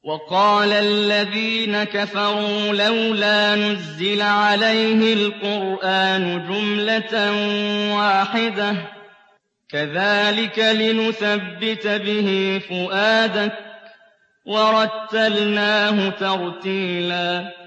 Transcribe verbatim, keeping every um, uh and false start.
وَقَالَ الَّذِينَ كَفَرُوا لَوْلَا نُزِّلَ عَلَيْهِ الْقُرْآنُ جُمْلَةً وَاحِدَةً ۚ كَذَٰلِكَ لِنُثَبِّتَ بِهِ فُؤَادَكَ ۖ وَرَتَّلْنَاهُ تَرْتِيلًا